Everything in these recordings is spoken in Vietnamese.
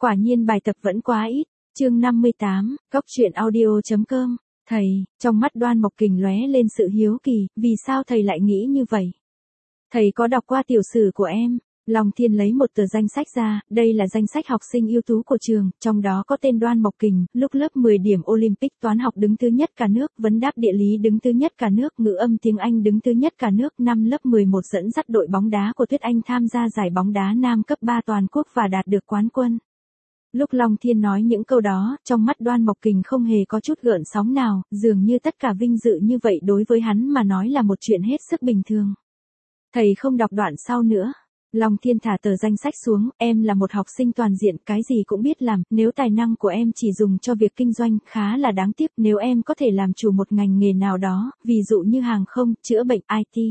Quả nhiên bài tập vẫn quá ít. Chương 58, Góc truyện audio.com. Thầy, trong mắt Đoan Mộc Kình lóe lên sự hiếu kỳ, vì sao thầy lại nghĩ như vậy? Thầy có đọc qua tiểu sử của em. Long Thiên lấy một tờ danh sách ra, đây là danh sách học sinh ưu tú của trường, trong đó có tên Đoan Mộc Kình, lúc lớp 10 điểm Olympic toán học đứng thứ nhất cả nước, vấn đáp địa lý đứng thứ nhất cả nước, ngữ âm tiếng Anh đứng thứ nhất cả nước, năm lớp 11 dẫn dắt đội bóng đá của Tuyết Anh tham gia giải bóng đá nam cấp 3 toàn quốc và đạt được quán quân. Lúc Long Thiên nói những câu đó, trong mắt Đoan Mộc Kình không hề có chút gợn sóng nào, dường như tất cả vinh dự như vậy đối với hắn mà nói là một chuyện hết sức bình thường. Thầy không đọc đoạn sau nữa. Long Thiên thả tờ danh sách xuống, em là một học sinh toàn diện, cái gì cũng biết làm, nếu tài năng của em chỉ dùng cho việc kinh doanh, khá là đáng tiếc, nếu em có thể làm chủ một ngành nghề nào đó, ví dụ như hàng không, chữa bệnh, IT.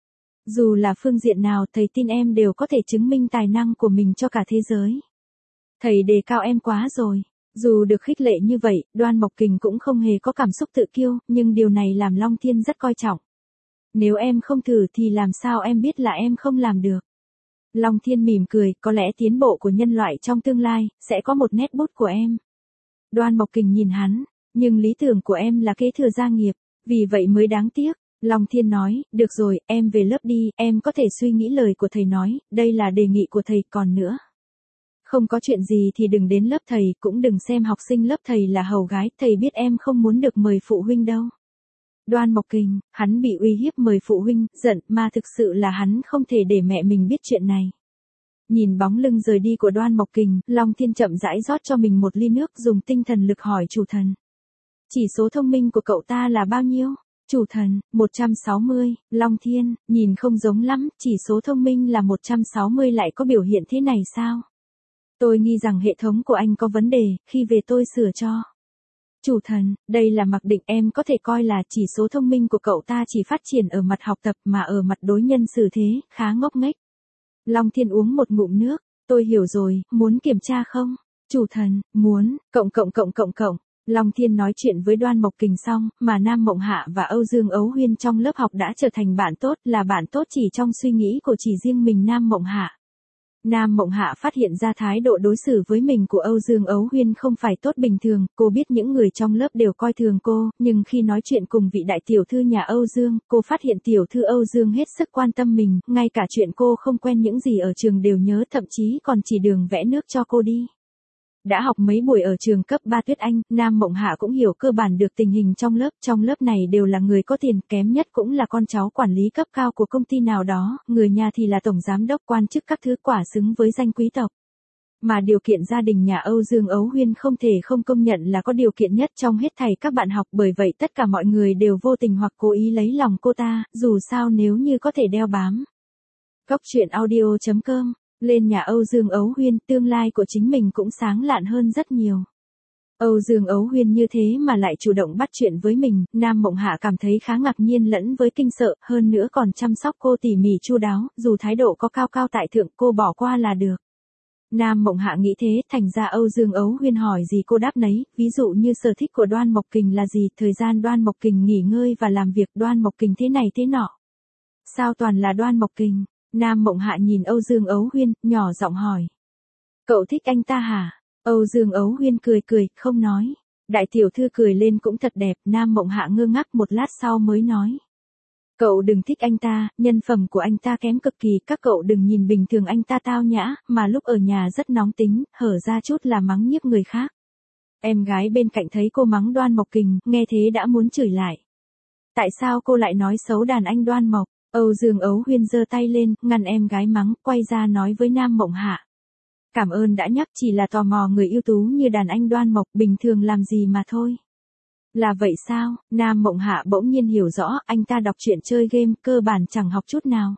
Dù là phương diện nào, thầy tin em đều có thể chứng minh tài năng của mình cho cả thế giới. Thầy đề cao em quá rồi. Dù được khích lệ như vậy, Đoan Mộc Kình cũng không hề có cảm xúc tự kiêu, nhưng điều này làm Long Thiên rất coi trọng. Nếu em không thử thì làm sao em biết là em không làm được. Long Thiên mỉm cười, có lẽ tiến bộ của nhân loại trong tương lai, sẽ có một nét bút của em. Đoan Mộc Kình nhìn hắn, nhưng lý tưởng của em là kế thừa gia nghiệp, vì vậy mới đáng tiếc. Long Thiên nói, được rồi, em về lớp đi, em có thể suy nghĩ lời của thầy nói, đây là đề nghị của thầy, còn nữa. Không có chuyện gì thì đừng đến lớp thầy, cũng đừng xem học sinh lớp thầy là hầu gái, thầy biết em không muốn được mời phụ huynh đâu. Đoan Mộc Kình, hắn bị uy hiếp mời phụ huynh, giận, mà thực sự là hắn không thể để mẹ mình biết chuyện này. Nhìn bóng lưng rời đi của Đoan Mộc Kình, Long Thiên chậm rãi rót cho mình một ly nước, dùng tinh thần lực hỏi chủ thần. Chỉ số thông minh của cậu ta là bao nhiêu? Chủ thần, 160, Long Thiên, nhìn không giống lắm, chỉ số thông minh là 160 lại có biểu hiện thế này sao? Tôi nghi rằng hệ thống của anh có vấn đề, khi về tôi sửa cho. Chủ thần, đây là mặc định, em có thể coi là chỉ số thông minh của cậu ta chỉ phát triển ở mặt học tập mà ở mặt đối nhân xử thế, khá ngốc nghếch. Long Thiên uống một ngụm nước, tôi hiểu rồi, muốn kiểm tra không? Chủ thần, muốn, cộng. Long Thiên nói chuyện với Đoan Mộc Kình xong, mà Nam Mộng Hạ và Âu Dương Ấu Huyên trong lớp học đã trở thành bạn tốt, là bạn tốt chỉ trong suy nghĩ của chỉ riêng mình Nam Mộng Hạ. Nam Mộng Hạ phát hiện ra thái độ đối xử với mình của Âu Dương Ấu Huyên không phải tốt bình thường, cô biết những người trong lớp đều coi thường cô, nhưng khi nói chuyện cùng vị đại tiểu thư nhà Âu Dương, cô phát hiện tiểu thư Âu Dương hết sức quan tâm mình, ngay cả chuyện cô không quen những gì ở trường đều nhớ, thậm chí còn chỉ đường vẽ nước cho cô đi. Đã học mấy buổi ở trường cấp 3 Tuyết Anh, Nam Mộng Hạ cũng hiểu cơ bản được tình hình trong lớp này đều là người có tiền, kém nhất cũng là con cháu quản lý cấp cao của công ty nào đó, người nhà thì là tổng giám đốc, quan chức các thứ, quả xứng với danh quý tộc. Mà điều kiện gia đình nhà Âu Dương Ấu Huyên không thể không công nhận là có điều kiện nhất trong hết thảy các bạn học, bởi vậy tất cả mọi người đều vô tình hoặc cố ý lấy lòng cô ta, dù sao nếu như có thể đeo bám. Góc truyện audio.com. Lên nhà Âu Dương Ấu Huyên, tương lai của chính mình cũng sáng lạn hơn rất nhiều. Âu Dương Ấu Huyên như thế mà lại chủ động bắt chuyện với mình, Nam Mộng Hạ cảm thấy khá ngạc nhiên lẫn với kinh sợ, hơn nữa còn chăm sóc cô tỉ mỉ chu đáo, dù thái độ có cao cao tại thượng cô bỏ qua là được. Nam Mộng Hạ nghĩ thế, thành ra Âu Dương Ấu Huyên hỏi gì cô đáp nấy, ví dụ như sở thích của Đoan Mộc Kình là gì, thời gian Đoan Mộc Kình nghỉ ngơi và làm việc, Đoan Mộc Kình thế này thế nọ. Sao toàn là Đoan Mộc Kình? Nam Mộng Hạ nhìn Âu Dương Ấu Huyên, nhỏ giọng hỏi. Cậu thích anh ta hả? Âu Dương Ấu Huyên cười, không nói. Đại tiểu thư cười lên cũng thật đẹp, Nam Mộng Hạ ngơ ngác một lát sau mới nói. Cậu đừng thích anh ta, nhân phẩm của anh ta kém cực kỳ, các cậu đừng nhìn bình thường anh ta tao nhã, mà lúc ở nhà rất nóng tính, hở ra chút là mắng nhiếc người khác. Em gái bên cạnh thấy cô mắng Đoan Mộc Kình, nghe thế đã muốn chửi lại. Tại sao cô lại nói xấu đàn anh Đoan Mộc? Âu Dương Ấu Huyên giơ tay lên, ngăn em gái mắng, quay ra nói với Nam Mộng Hạ. Cảm ơn đã nhắc, chỉ là tò mò người ưu tú như đàn anh Đoan Mộc, bình thường làm gì mà thôi. Là vậy sao? Nam Mộng Hạ bỗng nhiên hiểu rõ, anh ta đọc truyện chơi game, cơ bản chẳng học chút nào.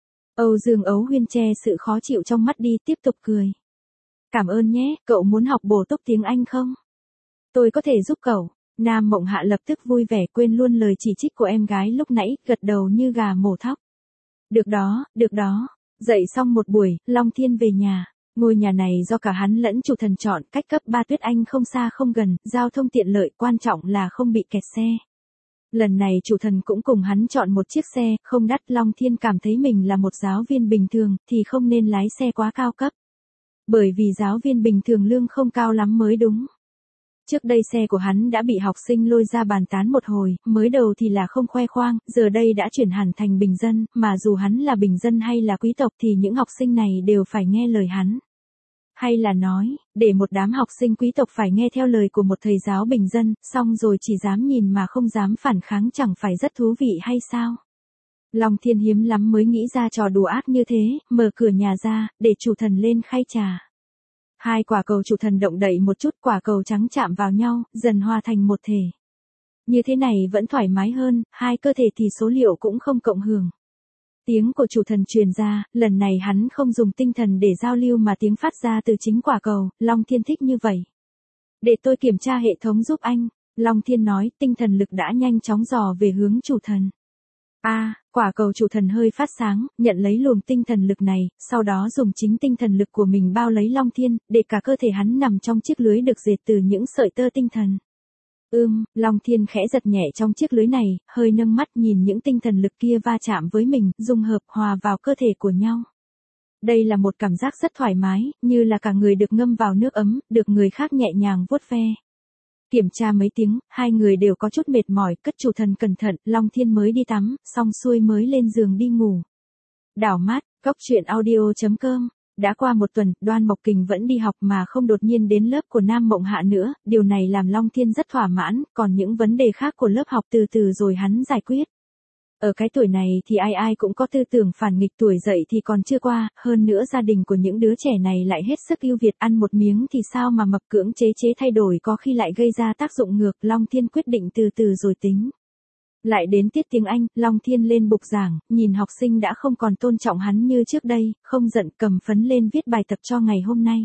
Âu Dương Ấu Huyên che sự khó chịu trong mắt đi, tiếp tục cười. Cảm ơn nhé, cậu muốn học bổ túc tiếng Anh không? Tôi có thể giúp cậu. Nam Mộng Hạ lập tức vui vẻ, quên luôn lời chỉ trích của em gái lúc nãy, gật đầu như gà mổ thóc. Được đó. Dậy xong một buổi, Long Thiên về nhà. Ngôi nhà này do cả hắn lẫn chủ thần chọn, cách cấp 3 Tuyết Anh không xa không gần, giao thông tiện lợi, quan trọng là không bị kẹt xe. Lần này chủ thần cũng cùng hắn chọn một chiếc xe, không đắt. Long Thiên cảm thấy mình là một giáo viên bình thường, thì không nên lái xe quá cao cấp. Bởi vì giáo viên bình thường lương không cao lắm mới đúng. Trước đây xe của hắn đã bị học sinh lôi ra bàn tán một hồi, mới đầu thì là không khoe khoang, giờ đây đã chuyển hẳn thành bình dân, mà dù hắn là bình dân hay là quý tộc thì những học sinh này đều phải nghe lời hắn. Hay là nói, để một đám học sinh quý tộc phải nghe theo lời của một thầy giáo bình dân, xong rồi chỉ dám nhìn mà không dám phản kháng chẳng phải rất thú vị hay sao? Long Thiên hiếm lắm mới nghĩ ra trò đùa ác như thế, mở cửa nhà ra, để chủ thần lên khay trà. Hai quả cầu chủ thần động đậy một chút, quả cầu trắng chạm vào nhau, dần hòa thành một thể. Như thế này vẫn thoải mái hơn, hai cơ thể thì số liệu cũng không cộng hưởng. Tiếng của chủ thần truyền ra, lần này hắn không dùng tinh thần để giao lưu mà tiếng phát ra từ chính quả cầu, Long Thiên thích như vậy. Để tôi kiểm tra hệ thống giúp anh, Long Thiên nói, tinh thần lực đã nhanh chóng dò về hướng chủ thần. Quả cầu chủ thần hơi phát sáng, nhận lấy luồng tinh thần lực này, sau đó dùng chính tinh thần lực của mình bao lấy Long Thiên, để cả cơ thể hắn nằm trong chiếc lưới được dệt từ những sợi tơ tinh thần. Long Thiên khẽ giật nhẹ trong chiếc lưới này, hơi nâng mắt nhìn những tinh thần lực kia va chạm với mình, dung hợp hòa vào cơ thể của nhau. Đây là một cảm giác rất thoải mái, như là cả người được ngâm vào nước ấm, được người khác nhẹ nhàng vuốt ve. Kiểm tra mấy tiếng, hai người đều có chút mệt mỏi, cất chủ thần cẩn thận, Long Thiên mới đi tắm, xong xuôi mới lên giường đi ngủ. Đảo mát, goctruyện.audio.com. Đã qua một tuần, Đoan Mộc Kình vẫn đi học mà không đột nhiên đến lớp của Nam Mộng Hạ nữa, điều này làm Long Thiên rất thỏa mãn, còn những vấn đề khác của lớp học từ từ rồi hắn giải quyết. Ở cái tuổi này thì ai ai cũng có tư tưởng phản nghịch, tuổi dậy thì còn chưa qua, hơn nữa gia đình của những đứa trẻ này lại hết sức ưu việt, ăn một miếng thì sao mà mập, cưỡng chế thay đổi có khi lại gây ra tác dụng ngược, Long Thiên quyết định từ từ rồi tính. Lại đến tiết tiếng Anh, Long Thiên lên bục giảng, nhìn học sinh đã không còn tôn trọng hắn như trước đây, không giận, cầm phấn lên viết bài tập cho ngày hôm nay.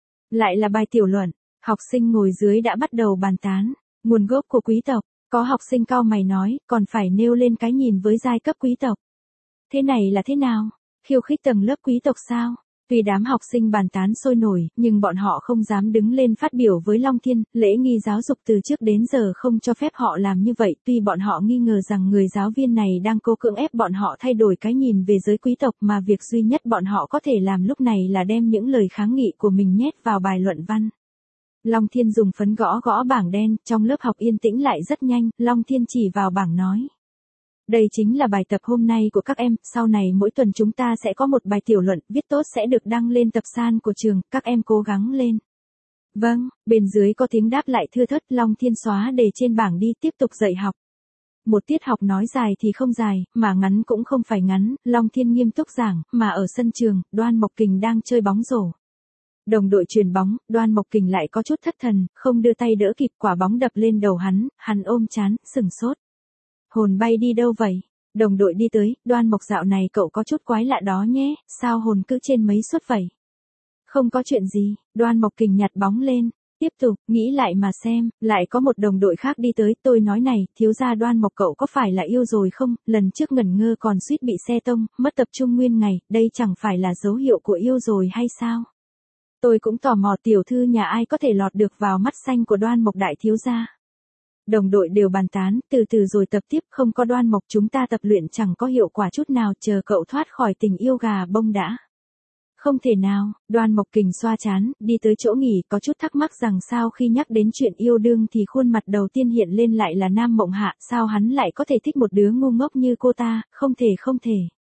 Lại là bài tiểu luận, học sinh ngồi dưới đã bắt đầu bàn tán, nguồn gốc của quý tộc. Có học sinh cau mày nói, còn phải nêu lên cái nhìn với giai cấp quý tộc. Thế này là thế nào? Khiêu khích tầng lớp quý tộc sao? Tuy đám học sinh bàn tán sôi nổi, nhưng bọn họ không dám đứng lên phát biểu với Long Thiên, lễ nghi giáo dục từ trước đến giờ không cho phép họ làm như vậy, tuy bọn họ nghi ngờ rằng người giáo viên này đang cố cưỡng ép bọn họ thay đổi cái nhìn về giới quý tộc, mà việc duy nhất bọn họ có thể làm lúc này là đem những lời kháng nghị của mình nhét vào bài luận văn. Long Thiên dùng phấn gõ gõ bảng đen, trong lớp học yên tĩnh lại rất nhanh, Long Thiên chỉ vào bảng nói. Đây chính là bài tập hôm nay của các em, sau này mỗi tuần chúng ta sẽ có một bài tiểu luận, viết tốt sẽ được đăng lên tập san của trường, các em cố gắng lên. Vâng, bên dưới có tiếng đáp lại thưa thớt, Long Thiên xóa đề trên bảng đi, tiếp tục dạy học. Một tiết học nói dài thì không dài, mà ngắn cũng không phải ngắn, Long Thiên nghiêm túc giảng, mà ở sân trường, Đoan Mộc Kình đang chơi bóng rổ. Đồng đội chuyền bóng, Đoan Mộc Kình lại có chút thất thần, không đưa tay đỡ kịp, quả bóng đập lên đầu hắn ôm trán, sừng sốt. Hồn bay đi đâu vậy? Đồng đội đi tới, Đoan Mộc dạo này cậu có chút quái lạ đó nhé, sao hồn cứ trên mấy suất vậy? Không có chuyện gì, Đoan Mộc Kình nhặt bóng lên, tiếp tục, nghĩ lại mà xem, lại có một đồng đội khác đi tới, tôi nói này, thiếu gia Đoan Mộc cậu có phải là yêu rồi không, lần trước ngẩn ngơ còn suýt bị xe tông, mất tập trung nguyên ngày, đây chẳng phải là dấu hiệu của yêu rồi hay sao? Tôi cũng tò mò tiểu thư nhà ai có thể lọt được vào mắt xanh của Đoan Mộc đại thiếu gia. Đồng đội đều bàn tán, từ từ rồi tập tiếp, không có Đoan Mộc chúng ta tập luyện chẳng có hiệu quả chút nào, chờ cậu thoát khỏi tình yêu gà bông đã. Không thể nào, Đoan Mộc Kình xoa trán, đi tới chỗ nghỉ, có chút thắc mắc rằng sao khi nhắc đến chuyện yêu đương thì khuôn mặt đầu tiên hiện lên lại là Nam Mộng Hạ, sao hắn lại có thể thích một đứa ngu ngốc như cô ta, không thể.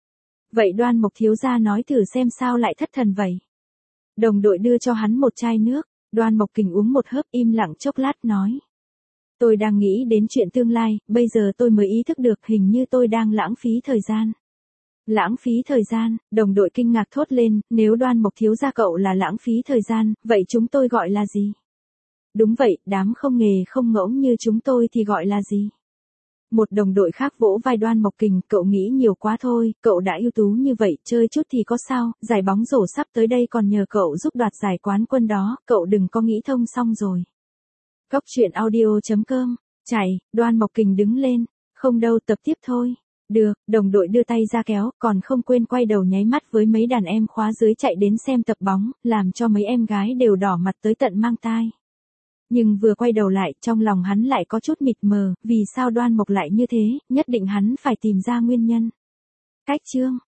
Vậy Đoan Mộc thiếu gia nói thử xem sao lại thất thần vậy. Đồng đội đưa cho hắn một chai nước, Đoan Mộc Kình uống một hớp, im lặng chốc lát nói. Tôi đang nghĩ đến chuyện tương lai, bây giờ tôi mới ý thức được hình như tôi đang lãng phí thời gian. Lãng phí thời gian, đồng đội kinh ngạc thốt lên, nếu Đoan Mộc thiếu gia cậu là lãng phí thời gian, vậy chúng tôi gọi là gì? Đúng vậy, đám không nghề không ngỗng như chúng tôi thì gọi là gì? Một đồng đội khác vỗ vai Đoan Mộc Kình, cậu nghĩ nhiều quá thôi, cậu đã ưu tú như vậy, chơi chút thì có sao, giải bóng rổ sắp tới đây còn nhờ cậu giúp đoạt giải quán quân đó, cậu đừng có nghĩ thông xong rồi. Goctruyện.audio.com, chạy, Đoan Mộc Kình đứng lên, không đâu, tập tiếp thôi. Được, đồng đội đưa tay ra kéo, còn không quên quay đầu nháy mắt với mấy đàn em khóa dưới chạy đến xem tập bóng, làm cho mấy em gái đều đỏ mặt tới tận mang tai. Nhưng vừa quay đầu lại, trong lòng hắn lại có chút mịt mờ, vì sao Đoan Mộc lại như thế, nhất định hắn phải tìm ra nguyên nhân. Cách chương